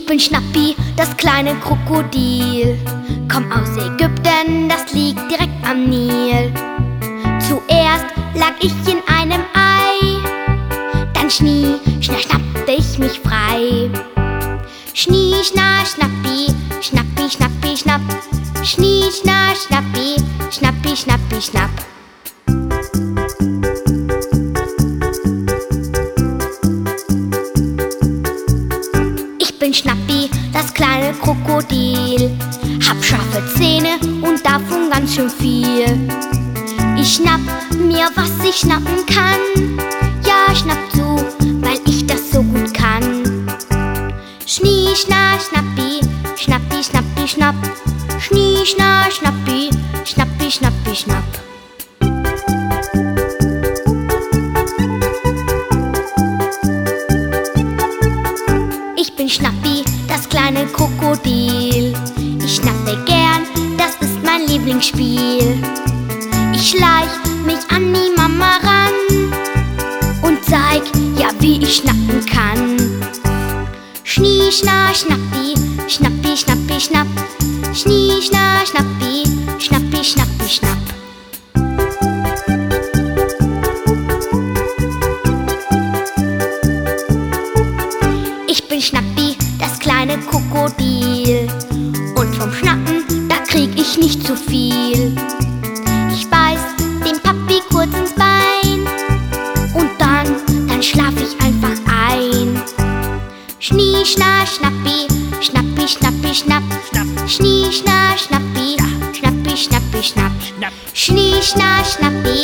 Ich bin Schnappi, das kleine Krokodil. Komm aus Ägypten, das liegt direkt am Nil. Zuerst lag ich in einem Ei, dann schnie, schna, schnappte ich mich frei. Schnie, schna, schnappi, schnappi, schnappi, schnapp. Schnie, schna, schnappi, schnappi, schnappi, schnapp. Ich bin Schnappi, das kleine Krokodil. Hab scharfe Zähne und davon ganz schön viel. Ich schnapp mir, was ich schnappen kann. Ja, schnapp zu, weil ich das so gut kann. Schnie, schna, schnappi, schnappi, schnappi, schnapp. Schnie, schna, schnappi, schnappi, schnappi, schnapp. Ich bin Schnappi, das kleine Krokodil. Ich schnappe gern, das ist mein Lieblingsspiel. Ich schleich mich an die Mama ran und zeig, ja, wie ich schnappen kann. Schnie, schna, schnappi, schnappi, schnappi, schnapp. Schnie, schna, schnappi, schnappi, schnappi, schnapp. Ich bin Schnappi, das kleine Krokodil. Und vom Schnappen, da krieg ich nicht zu viel. Ich beiß dem Papi kurz ins Bein und dann schlaf ich einfach ein. Schnie, schna, schnappi, schnappi, schnappi, schnapp. Schnie, schna, schnappi, schnappi, schnappi, schnapp. Schnie, schna, schnappi,